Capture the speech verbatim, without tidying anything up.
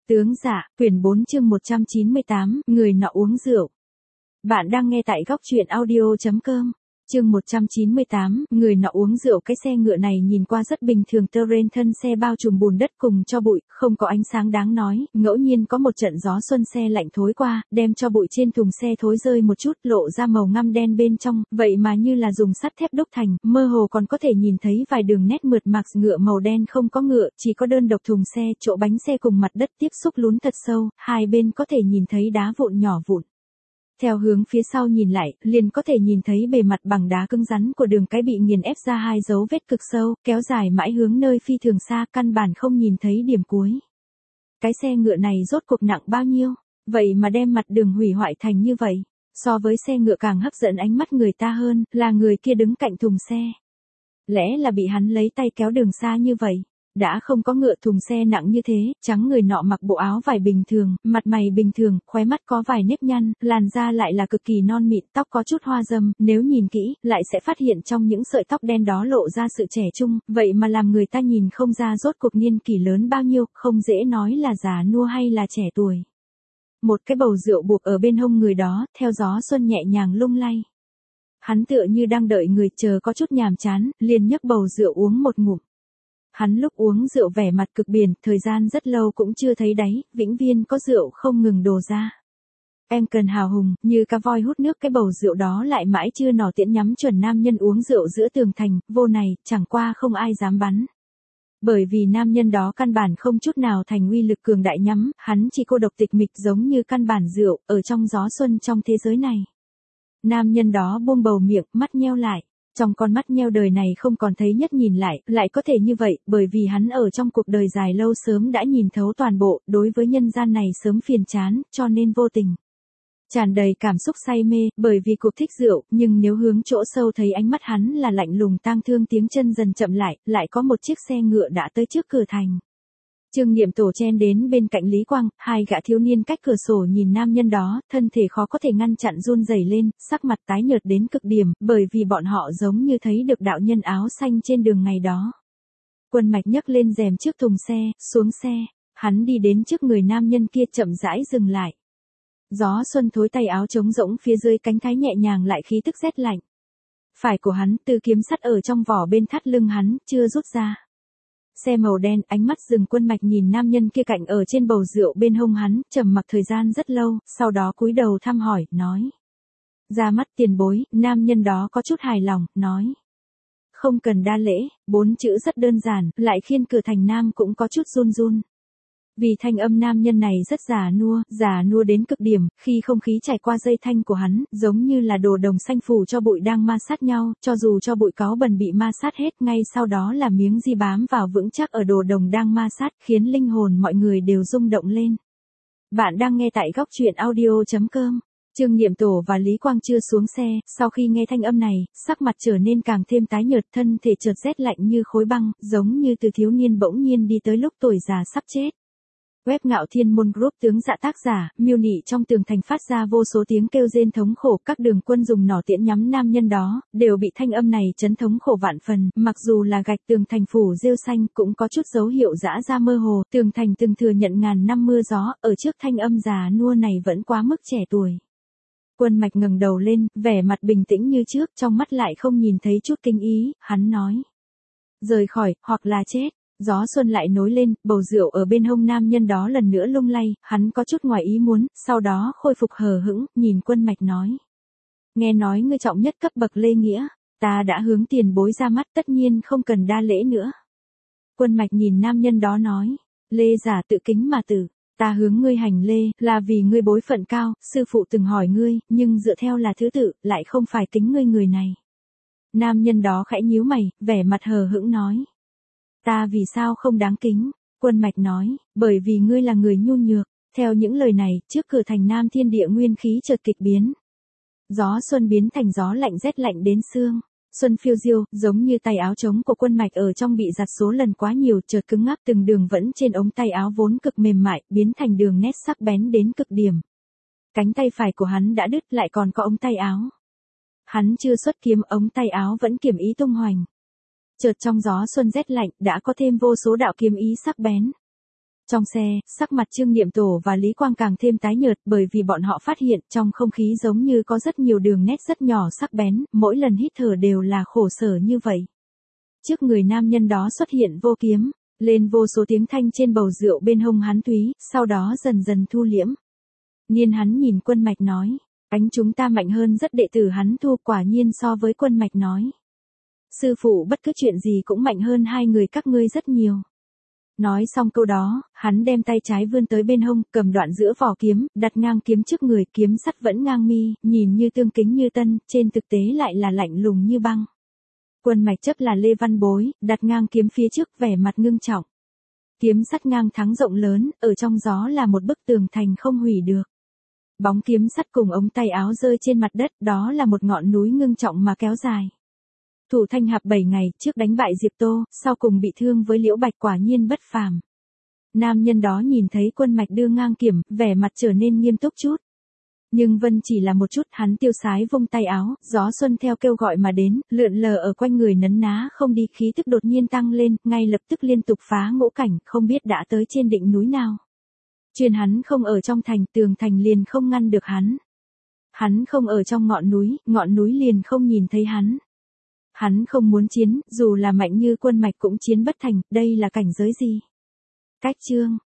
Tướng Dạ, quyển bốn chương một trăm chín mươi tám, người nọ uống rượu. Bạn đang nghe tại góc truyện audio chấm com. Chương một trăm chín mươi tám, người nọ uống rượu. Cái xe ngựa này nhìn qua rất bình thường, terrain thân xe bao trùm bùn đất cùng cho bụi, không có ánh sáng đáng nói, ngẫu nhiên có một trận gió xuân xe lạnh thối qua, đem cho bụi trên thùng xe thối rơi một chút, lộ ra màu ngăm đen bên trong, vậy mà như là dùng sắt thép đúc thành, mơ hồ còn có thể nhìn thấy vài đường nét mượt mà. Ngựa màu đen không có ngựa, chỉ có đơn độc thùng xe, chỗ bánh xe cùng mặt đất tiếp xúc lún thật sâu, hai bên có thể nhìn thấy đá vụn nhỏ vụn. Theo hướng phía sau nhìn lại, liền có thể nhìn thấy bề mặt bằng đá cứng rắn của đường cái bị nghiền ép ra hai dấu vết cực sâu, kéo dài mãi hướng nơi phi thường xa, căn bản không nhìn thấy điểm cuối. Cái xe ngựa này rốt cuộc nặng bao nhiêu, vậy mà đem mặt đường hủy hoại thành như vậy. So với xe ngựa càng hấp dẫn ánh mắt người ta hơn, là người kia đứng cạnh thùng xe. Lẽ là bị hắn lấy tay kéo đường xa như vậy. Đã không có ngựa, thùng xe nặng như thế, trắng người nọ mặc bộ áo vải bình thường, mặt mày bình thường, khóe mắt có vài nếp nhăn, làn da lại là cực kỳ non mịn, tóc có chút hoa râm, nếu nhìn kỹ, lại sẽ phát hiện trong những sợi tóc đen đó lộ ra sự trẻ trung, vậy mà làm người ta nhìn không ra rốt cuộc niên kỷ lớn bao nhiêu, không dễ nói là già nua hay là trẻ tuổi. Một cái bầu rượu buộc ở bên hông người đó, theo gió xuân nhẹ nhàng lung lay. Hắn tựa như đang đợi người, chờ có chút nhàm chán, liền nhấc bầu rượu uống một ngụm. Hắn lúc uống rượu vẻ mặt cực biển, thời gian rất lâu cũng chưa thấy đáy, vĩnh viên có rượu không ngừng đổ ra. Em cần hào hùng, như cá voi hút nước, cái bầu rượu đó lại mãi chưa nỏ tiễn nhắm chuẩn nam nhân uống rượu giữa tường thành, vô này, chẳng qua không ai dám bắn. Bởi vì nam nhân đó căn bản không chút nào thành uy lực cường đại nhắm, hắn chỉ cô độc tịch mịch giống như căn bản rượu, ở trong gió xuân trong thế giới này. Nam nhân đó buông bầu miệng, mắt nheo lại. Trong con mắt nheo đời này không còn thấy nhất nhìn lại, lại có thể như vậy, bởi vì hắn ở trong cuộc đời dài lâu sớm đã nhìn thấu toàn bộ, đối với nhân gian này sớm phiền chán, cho nên vô tình. Tràn đầy cảm xúc say mê, bởi vì cuộc thích rượu, nhưng nếu hướng chỗ sâu thấy ánh mắt hắn là lạnh lùng tang thương, tiếng chân dần chậm lại, lại có một chiếc xe ngựa đã tới trước cửa thành. Trương Niệm Tổ chen đến bên cạnh Lý Quang, hai gã thiếu niên cách cửa sổ nhìn nam nhân đó, thân thể khó có thể ngăn chặn run rẩy lên, sắc mặt tái nhợt đến cực điểm, bởi vì bọn họ giống như thấy được đạo nhân áo xanh trên đường ngày đó. Quân Mạch nhấc lên rèm trước thùng xe, xuống xe, hắn đi đến trước người nam nhân kia chậm rãi dừng lại. Gió xuân thối tay áo trống rỗng phía dưới cánh thái nhẹ nhàng lại khí tức rét lạnh. Phải của hắn, từ kiếm sắt ở trong vỏ bên thắt lưng hắn, chưa rút ra. Xe màu đen, ánh mắt dừng. Quân Mạch nhìn nam nhân kia cạnh ở trên bầu rượu bên hông hắn, trầm mặc thời gian rất lâu, sau đó cúi đầu thăm hỏi, nói. Ra mắt tiền bối, nam nhân đó có chút hài lòng, nói. Không cần đa lễ, bốn chữ rất đơn giản, lại khiến cửa thành nam cũng có chút run run. Vì thanh âm nam nhân này rất già nua, già nua đến cực điểm, khi không khí trải qua dây thanh của hắn, giống như là đồ đồng xanh phủ cho bụi đang ma sát nhau, cho dù cho bụi cáu bẩn bị ma sát hết, ngay sau đó là miếng di bám vào vững chắc ở đồ đồng đang ma sát, khiến linh hồn mọi người đều rung động lên. Bạn đang nghe tại góc truyện audio chấm com. Trương Niệm Tổ và Lý Quang chưa xuống xe, sau khi nghe thanh âm này, sắc mặt trở nên càng thêm tái nhợt, thân thể chợt rét lạnh như khối băng, giống như từ thiếu niên bỗng nhiên đi tới lúc tuổi già sắp chết. Web Ngạo Thiên Môn Group. Tướng Dạ tác giả, miêu nị trong tường thành phát ra vô số tiếng kêu rên thống khổ, các đường quân dùng nỏ tiễn nhắm nam nhân đó, đều bị thanh âm này chấn thống khổ vạn phần, mặc dù là gạch tường thành phủ rêu xanh cũng có chút dấu hiệu rã ra mơ hồ, tường thành từng thừa nhận ngàn năm mưa gió, ở trước thanh âm già nua này vẫn quá mức trẻ tuổi. Quân Mạch ngẩng đầu lên, vẻ mặt bình tĩnh như trước, trong mắt lại không nhìn thấy chút kinh ý, hắn nói. Rời khỏi, hoặc là chết. Gió xuân lại nối lên, bầu rượu ở bên hông nam nhân đó lần nữa lung lay, hắn có chút ngoài ý muốn, sau đó khôi phục hờ hững, nhìn Quân Mạch nói. Nghe nói ngươi trọng nhất cấp bậc lễ nghĩa, ta đã hướng tiền bối ra mắt, tất nhiên không cần đa lễ nữa. Quân Mạch nhìn nam nhân đó nói, lê giả tự kính mà tử, ta hướng ngươi hành lê, là vì ngươi bối phận cao, sư phụ từng hỏi ngươi, nhưng dựa theo là thứ tự, lại không phải kính ngươi người này. Nam nhân đó khẽ nhíu mày, vẻ mặt hờ hững nói. Ta vì sao không đáng kính? Quân Mạch nói, bởi vì ngươi là người nhu nhược. Theo những lời này, trước cửa thành nam thiên địa nguyên khí chợt kịch biến. Gió xuân biến thành gió lạnh rét lạnh đến xương. Xuân phiêu diêu, giống như tay áo trống của Quân Mạch ở trong bị giặt số lần quá nhiều, chợt cứng ngắc, từng đường vẫn trên ống tay áo vốn cực mềm mại, biến thành đường nét sắc bén đến cực điểm. Cánh tay phải của hắn đã đứt, lại còn có ống tay áo. Hắn chưa xuất kiếm, ống tay áo vẫn kiểm ý tung hoành. Chợt trong gió xuân rét lạnh, đã có thêm vô số đạo kiếm ý sắc bén. Trong xe, sắc mặt Trương Niệm Tổ và Lý Quang càng thêm tái nhợt bởi vì bọn họ phát hiện trong không khí giống như có rất nhiều đường nét rất nhỏ sắc bén, mỗi lần hít thở đều là khổ sở như vậy. Trước người nam nhân đó xuất hiện vô kiếm, lên vô số tiếng thanh trên bầu rượu bên hông hắn túy, sau đó dần dần thu liễm. Nhiên hắn nhìn Quân Mạch nói, cánh chúng ta mạnh hơn rất, đệ tử hắn thu quả nhiên so với Quân Mạch nói. Sư phụ bất cứ chuyện gì cũng mạnh hơn hai người các ngươi rất nhiều. Nói xong câu đó, hắn đem tay trái vươn tới bên hông, cầm đoạn giữa vỏ kiếm, đặt ngang kiếm trước người, kiếm sắt vẫn ngang mi, nhìn như tương kính như tân, trên thực tế lại là lạnh lùng như băng. Quân Mạch chấp là Lê Văn Bối, đặt ngang kiếm phía trước, vẻ mặt ngưng trọng. Kiếm sắt ngang thắng rộng lớn, ở trong gió là một bức tường thành không hủy được. Bóng kiếm sắt cùng ống tay áo rơi trên mặt đất, đó là một ngọn núi ngưng trọng mà kéo dài. Thủ Thanh Hạp bảy ngày trước đánh bại Diệp Tô, sau cùng bị thương với Liễu Bạch quả nhiên bất phàm. Nam nhân đó nhìn thấy Quân Mạch đưa ngang kiểm, vẻ mặt trở nên nghiêm túc chút. Nhưng Vân chỉ là một chút, hắn tiêu sái vung tay áo, gió xuân theo kêu gọi mà đến, lượn lờ ở quanh người nấn ná không đi, khí tức đột nhiên tăng lên, ngay lập tức liên tục phá ngũ cảnh, không biết đã tới trên đỉnh núi nào. Truyền hắn không ở trong thành, tường thành liền không ngăn được hắn. Hắn không ở trong ngọn núi, ngọn núi liền không nhìn thấy hắn. Hắn không muốn chiến, dù là mạnh như Quân Mạch cũng chiến bất thành, đây là cảnh giới gì? Cách chương